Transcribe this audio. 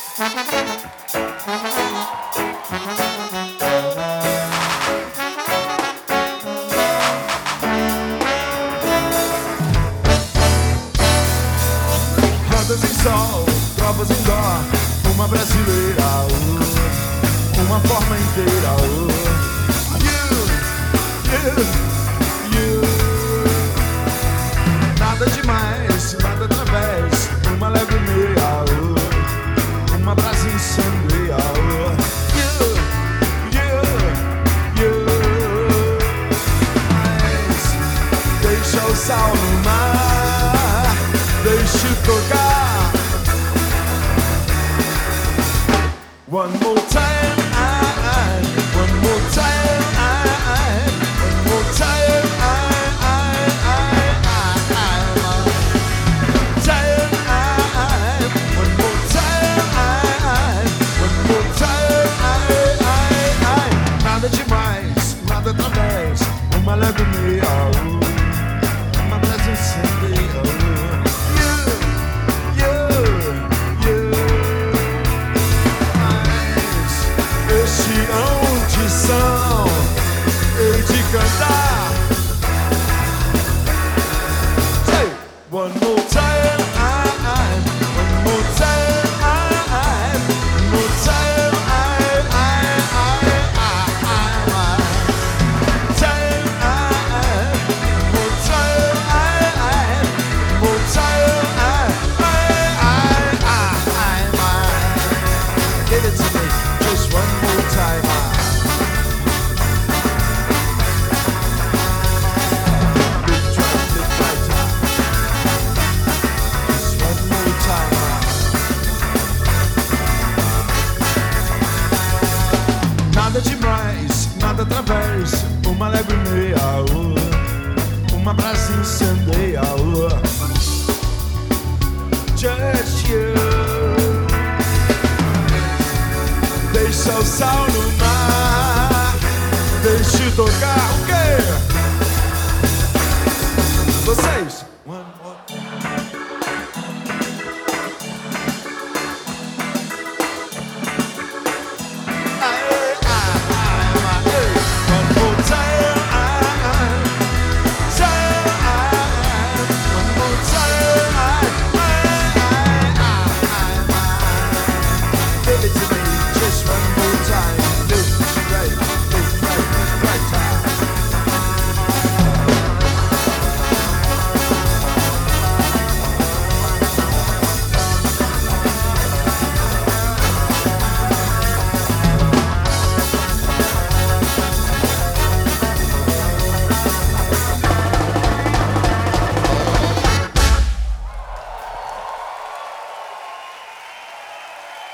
Rodas em sol, trovas em dó, uma brasileira, uma forma inteira. You. Nada demais, nada através, uma leve meia, uma brasa incendeia. You. Mas deixa o sal no mar, deixe tocar. One more time, one more time, one more time, one more time. Nada demais, nada através, uma leve meia, uma brasa incendeia. Audição, hei de cantar. Say one more time, one more time, one more time, give it to me, just one more time. Nada demais, nada através, uma leve meia, uma brasa incendeia. Just you. Deixa o sal